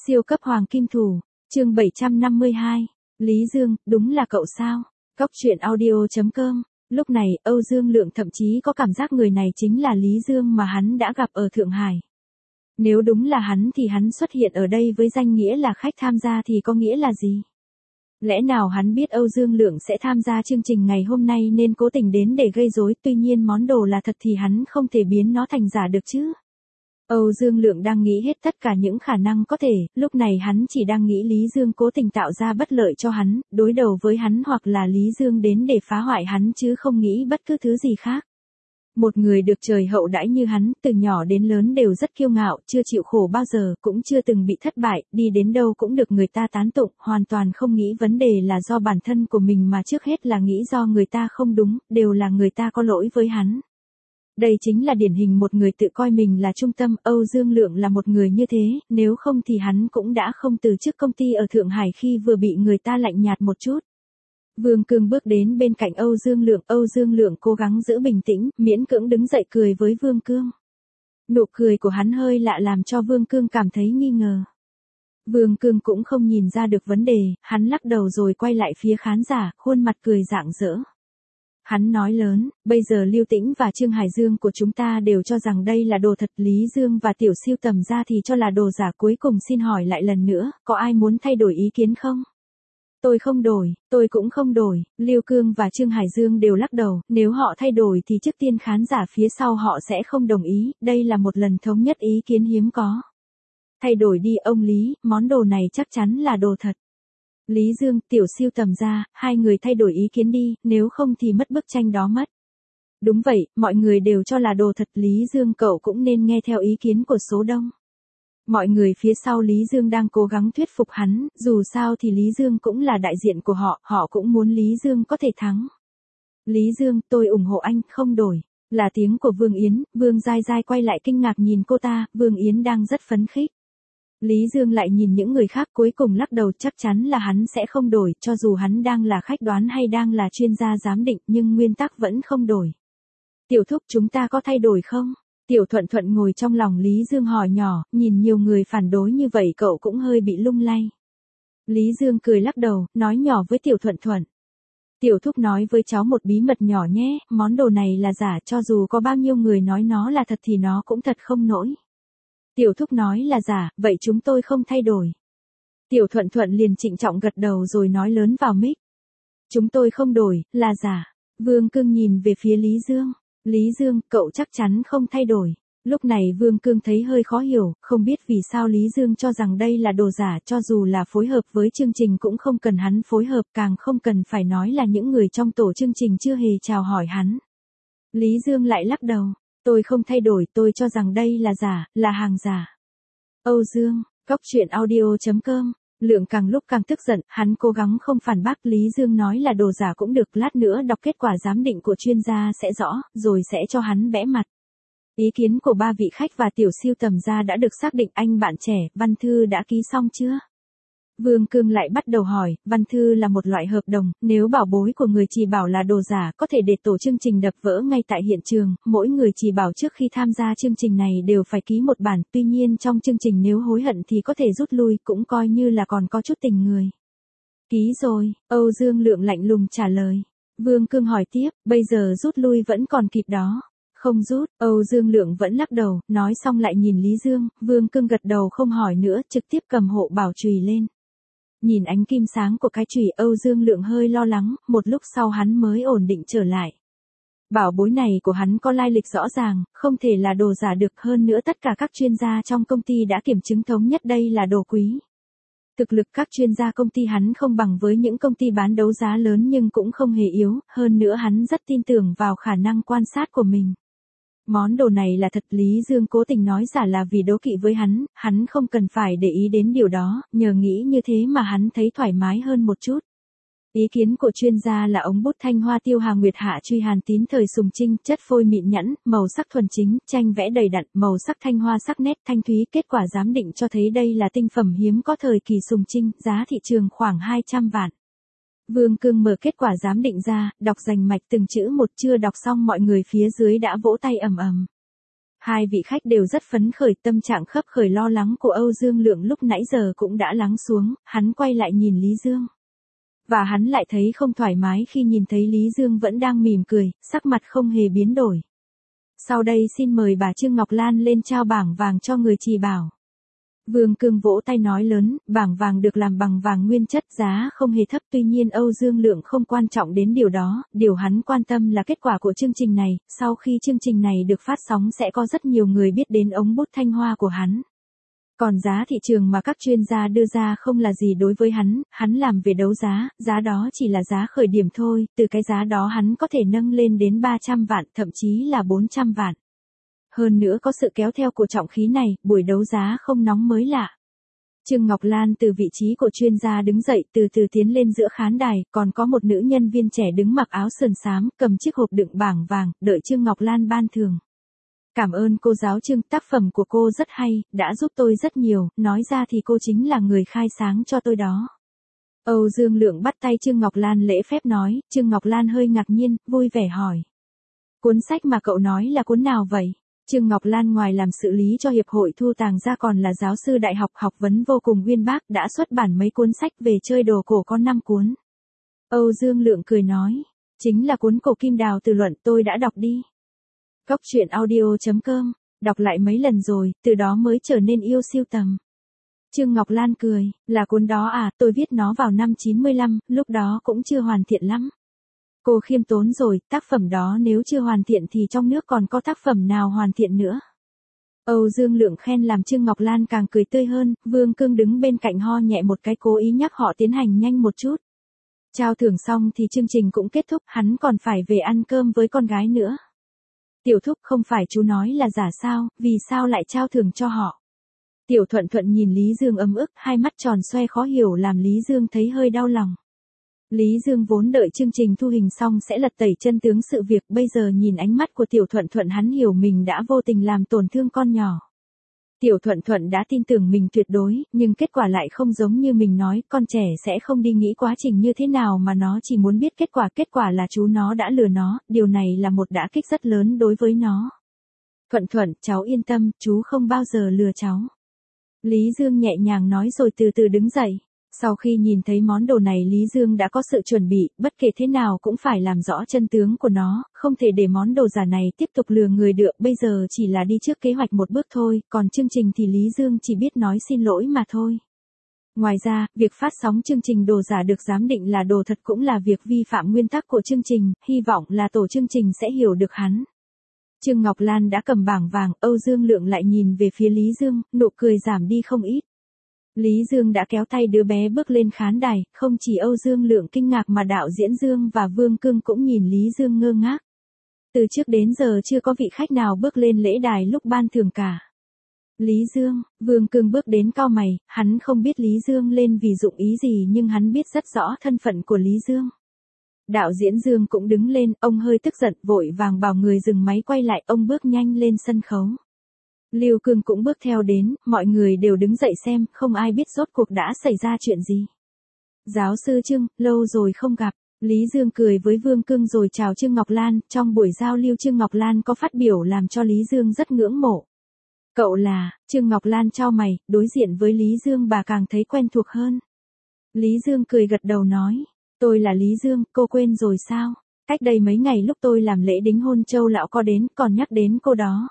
Siêu cấp hoàng kim thủ, chương 752. Lý Dương, đúng là cậu sao? Cóc truyện audio.com. Lúc này, Âu Dương Lượng thậm chí có cảm giác người này chính là Lý Dương mà hắn đã gặp ở Thượng Hải. Nếu đúng là hắn thì hắn xuất hiện ở đây với danh nghĩa là khách tham gia thì có nghĩa là gì? Lẽ nào hắn biết Âu Dương Lượng sẽ tham gia chương trình ngày hôm nay nên cố tình đến để gây rối, tuy nhiên món đồ là thật thì hắn không thể biến nó thành giả được chứ? Âu Dương Lượng đang nghĩ hết tất cả những khả năng có thể, lúc này hắn chỉ đang nghĩ Lý Dương cố tình tạo ra bất lợi cho hắn, đối đầu với hắn hoặc là Lý Dương đến để phá hoại hắn chứ không nghĩ bất cứ thứ gì khác. Một người được trời hậu đãi như hắn, từ nhỏ đến lớn đều rất kiêu ngạo, chưa chịu khổ bao giờ, cũng chưa từng bị thất bại, đi đến đâu cũng được người ta tán tụng, hoàn toàn không nghĩ vấn đề là do bản thân của mình mà trước hết là nghĩ do người ta không đúng, đều là người ta có lỗi với hắn. Đây chính là điển hình một người tự coi mình là trung tâm, Âu Dương Lượng là một người như thế, nếu không thì hắn cũng đã không từ chức công ty ở Thượng Hải khi vừa bị người ta lạnh nhạt một chút. Vương Cương bước đến bên cạnh Âu Dương Lượng cố gắng giữ bình tĩnh, miễn cưỡng đứng dậy cười với Vương Cương. Nụ cười của hắn hơi lạ làm cho Vương Cương cảm thấy nghi ngờ. Vương Cương cũng không nhìn ra được vấn đề, hắn lắc đầu rồi quay lại phía khán giả, khuôn mặt cười rạng rỡ. Hắn nói lớn, bây giờ Lưu Tĩnh và Trương Hải Dương của chúng ta đều cho rằng đây là đồ thật, Lý Dương và Tiểu Siêu Tầm ra thì cho là đồ giả, cuối cùng xin hỏi lại lần nữa, có ai muốn thay đổi ý kiến không? Tôi không đổi, tôi cũng không đổi, Lưu Cương và Trương Hải Dương đều lắc đầu, nếu họ thay đổi thì trước tiên khán giả phía sau họ sẽ không đồng ý, đây là một lần thống nhất ý kiến hiếm có. Thay đổi đi ông Lý, món đồ này chắc chắn là đồ thật. Lý Dương, Tiểu Siêu Tầm ra, hai người thay đổi ý kiến đi, nếu không thì mất bức tranh đó mất. Đúng vậy, mọi người đều cho là đồ thật, Lý Dương cậu cũng nên nghe theo ý kiến của số đông. Mọi người phía sau Lý Dương đang cố gắng thuyết phục hắn, dù sao thì Lý Dương cũng là đại diện của họ, họ cũng muốn Lý Dương có thể thắng. Lý Dương, tôi ủng hộ anh, không đổi. Là tiếng của Vương Yến, Vương Giai Giai quay lại kinh ngạc nhìn cô ta, Vương Yến đang rất phấn khích. Lý Dương lại nhìn những người khác cuối cùng lắc đầu, chắc chắn là hắn sẽ không đổi, cho dù hắn đang là khách đoán hay đang là chuyên gia giám định nhưng nguyên tắc vẫn không đổi. Tiểu Thúc, chúng ta có thay đổi không? Tiểu Thuận Thuận ngồi trong lòng Lý Dương hỏi nhỏ, nhìn nhiều người phản đối như vậy cậu cũng hơi bị lung lay. Lý Dương cười lắc đầu, nói nhỏ với Tiểu Thuận Thuận. Tiểu Thúc nói với cháu một bí mật nhỏ nhé, món đồ này là giả, cho dù có bao nhiêu người nói nó là thật thì nó cũng thật không nổi. Tiểu Thúc nói là giả, vậy chúng tôi không thay đổi. Tiểu Thuận Thuận liền trịnh trọng gật đầu rồi nói lớn vào mic. Chúng tôi không đổi, là giả. Vương Cương nhìn về phía Lý Dương. Lý Dương, cậu chắc chắn không thay đổi. Lúc này Vương Cương thấy hơi khó hiểu, không biết vì sao Lý Dương cho rằng đây là đồ giả, cho dù là phối hợp với chương trình cũng không cần hắn phối hợp, càng không cần phải nói là những người trong tổ chương trình chưa hề chào hỏi hắn. Lý Dương lại lắc đầu. Tôi không thay đổi, tôi cho rằng đây là giả, là hàng giả. Âu Dương, Cóc truyện audio.com. Lượng càng lúc càng tức giận, hắn cố gắng không phản bác, Lý Dương nói là đồ giả cũng được, lát nữa đọc kết quả giám định của chuyên gia sẽ rõ, rồi sẽ cho hắn bẽ mặt. Ý kiến của ba vị khách và Tiểu Siêu Tầm ra đã được xác định, anh bạn trẻ, văn thư đã ký xong chưa? Vương Cương lại bắt đầu hỏi, văn thư là một loại hợp đồng, nếu bảo bối của người chỉ bảo là đồ giả có thể để tổ chương trình đập vỡ ngay tại hiện trường, mỗi người chỉ bảo trước khi tham gia chương trình này đều phải ký một bản, tuy nhiên trong chương trình nếu hối hận thì có thể rút lui, cũng coi như là còn có chút tình người. Ký rồi, Âu Dương Lượng lạnh lùng trả lời. Vương Cương hỏi tiếp, bây giờ rút lui vẫn còn kịp đó. Không rút, Âu Dương Lượng vẫn lắc đầu, nói xong lại nhìn Lý Dương, Vương Cương gật đầu không hỏi nữa, trực tiếp cầm hộ bảo chùy lên. Nhìn ánh kim sáng của cái chùy, Âu Dương Lượng hơi lo lắng, một lúc sau hắn mới ổn định trở lại. Bảo bối này của hắn có lai lịch rõ ràng, không thể là đồ giả được, hơn nữa tất cả các chuyên gia trong công ty đã kiểm chứng thống nhất đây là đồ quý. Thực lực các chuyên gia công ty hắn không bằng với những công ty bán đấu giá lớn nhưng cũng không hề yếu, hơn nữa hắn rất tin tưởng vào khả năng quan sát của mình. Món đồ này là thật, Lý Dương cố tình nói giả là vì đố kỵ với hắn không cần phải để ý đến điều đó, nhờ nghĩ như thế mà hắn thấy thoải mái hơn một chút. Ý kiến của chuyên gia là ống bút Thanh Hoa Tiêu Hà Nguyệt Hạ Truy Hàn Tín thời Sùng Trinh, chất phôi mịn nhẵn, màu sắc thuần chính, tranh vẽ đầy đặn, màu sắc thanh hoa sắc nét thanh thúy, kết quả giám định cho thấy đây là tinh phẩm hiếm có thời kỳ Sùng Trinh, giá thị trường khoảng 200 vạn. Vương Cương mở kết quả giám định ra, đọc rành mạch từng chữ một, chưa đọc xong mọi người phía dưới đã vỗ tay ầm ầm. Hai vị khách đều rất phấn khởi, tâm trạng khấp khởi lo lắng của Âu Dương Lượng lúc nãy giờ cũng đã lắng xuống, hắn quay lại nhìn Lý Dương. Và hắn lại thấy không thoải mái khi nhìn thấy Lý Dương vẫn đang mỉm cười, sắc mặt không hề biến đổi. Sau đây xin mời bà Trương Ngọc Lan lên trao bảng vàng cho người chỉ bảo. Vương Cương vỗ tay nói lớn, bảng vàng được làm bằng vàng nguyên chất, giá không hề thấp, tuy nhiên Âu Dương Lượng không quan trọng đến điều đó, điều hắn quan tâm là kết quả của chương trình này, sau khi chương trình này được phát sóng sẽ có rất nhiều người biết đến ống bút Thanh Hoa của hắn. Còn giá thị trường mà các chuyên gia đưa ra không là gì đối với hắn làm về đấu giá, giá đó chỉ là giá khởi điểm thôi, từ cái giá đó hắn có thể nâng lên đến 300 vạn, thậm chí là 400 vạn. Hơn nữa có sự kéo theo của trọng khí này, buổi đấu giá không nóng mới lạ. Trương Ngọc Lan từ vị trí của chuyên gia đứng dậy, từ từ tiến lên giữa khán đài, còn có một nữ nhân viên trẻ đứng mặc áo sườn xám, cầm chiếc hộp đựng bảng vàng, đợi Trương Ngọc Lan ban thưởng. Cảm ơn cô giáo Trương, tác phẩm của cô rất hay, đã giúp tôi rất nhiều, nói ra thì cô chính là người khai sáng cho tôi đó. Âu Dương Lượng bắt tay Trương Ngọc Lan lễ phép nói, Trương Ngọc Lan hơi ngạc nhiên, vui vẻ hỏi. Cuốn sách mà cậu nói là cuốn nào vậy? Trương Ngọc Lan ngoài làm xử lý cho Hiệp hội Thu Tàng ra còn là giáo sư đại học, học vấn vô cùng uyên bác, đã xuất bản mấy cuốn sách về chơi đồ cổ có 5 cuốn. Âu Dương Lượng cười nói, chính là cuốn Cổ Kim Đào Từ Luận, tôi đã đọc đi. Cốc truyện audio.com, đọc lại mấy lần rồi, từ đó mới trở nên yêu sưu tầm. Trương Ngọc Lan cười, là cuốn đó à, tôi viết nó vào năm 95, lúc đó cũng chưa hoàn thiện lắm. Cô khiêm tốn rồi, tác phẩm đó nếu chưa hoàn thiện thì trong nước còn có tác phẩm nào hoàn thiện nữa. Âu Dương Lượng khen làm Trương Ngọc Lan càng cười tươi hơn, Vương Cương đứng bên cạnh ho nhẹ một cái cố ý nhắc họ tiến hành nhanh một chút. Trao thưởng xong thì chương trình cũng kết thúc, hắn còn phải về ăn cơm với con gái nữa. Tiểu Thúc, không phải chú nói là giả sao, vì sao lại trao thưởng cho họ? Tiểu Thuận Thuận nhìn Lý Dương ấm ức, hai mắt tròn xoe khó hiểu làm Lý Dương thấy hơi đau lòng. Lý Dương vốn đợi chương trình thu hình xong sẽ lật tẩy chân tướng sự việc, bây giờ nhìn ánh mắt của Tiểu Thuận Thuận hắn hiểu mình đã vô tình làm tổn thương con nhỏ. Tiểu Thuận Thuận đã tin tưởng mình tuyệt đối, nhưng kết quả lại không giống như mình nói, con trẻ sẽ không đi nghĩ quá trình như thế nào mà nó chỉ muốn biết kết quả là chú nó đã lừa nó, điều này là một đả kích rất lớn đối với nó. Thuận Thuận, cháu yên tâm, chú không bao giờ lừa cháu. Lý Dương nhẹ nhàng nói rồi từ từ đứng dậy. Sau khi nhìn thấy món đồ này Lý Dương đã có sự chuẩn bị, bất kể thế nào cũng phải làm rõ chân tướng của nó, không thể để món đồ giả này tiếp tục lừa người được, bây giờ chỉ là đi trước kế hoạch một bước thôi, còn chương trình thì Lý Dương chỉ biết nói xin lỗi mà thôi. Ngoài ra, việc phát sóng chương trình đồ giả được giám định là đồ thật cũng là việc vi phạm nguyên tắc của chương trình, hy vọng là tổ chương trình sẽ hiểu được hắn. Trương Ngọc Lan đã cầm bảng vàng, Âu Dương Lượng lại nhìn về phía Lý Dương, nụ cười giảm đi không ít. Lý Dương đã kéo tay đứa bé bước lên khán đài, không chỉ Âu Dương Lượng kinh ngạc mà đạo diễn Dương và Vương Cương cũng nhìn Lý Dương ngơ ngác. Từ trước đến giờ chưa có vị khách nào bước lên lễ đài lúc ban thưởng cả. Lý Dương, Vương Cương bước đến cau mày, hắn không biết Lý Dương lên vì dụng ý gì nhưng hắn biết rất rõ thân phận của Lý Dương. Đạo diễn Dương cũng đứng lên, ông hơi tức giận, vội vàng bảo người dừng máy quay lại, ông bước nhanh lên sân khấu. Lưu Cương cũng bước theo đến, mọi người đều đứng dậy xem, không ai biết rốt cuộc đã xảy ra chuyện gì. Giáo sư Trương, lâu rồi không gặp. Lý Dương cười với Vương Cương rồi chào Trương Ngọc Lan, trong buổi giao lưu Trương Ngọc Lan có phát biểu làm cho Lý Dương rất ngưỡng mộ. Cậu là, Trương Ngọc Lan chau mày, đối diện với Lý Dương bà càng thấy quen thuộc hơn. Lý Dương cười gật đầu nói, tôi là Lý Dương, cô quên rồi sao? Cách đây mấy ngày lúc tôi làm lễ đính hôn Châu Lão có đến, còn nhắc đến cô đó.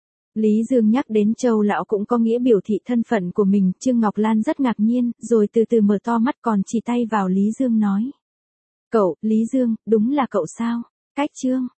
Lý Dương nhắc đến Châu Lão cũng có nghĩa biểu thị thân phận của mình, Trương Ngọc Lan rất ngạc nhiên, rồi từ từ mở to mắt còn chỉ tay vào Lý Dương nói. Cậu, Lý Dương, đúng là cậu sao? Cách Trương.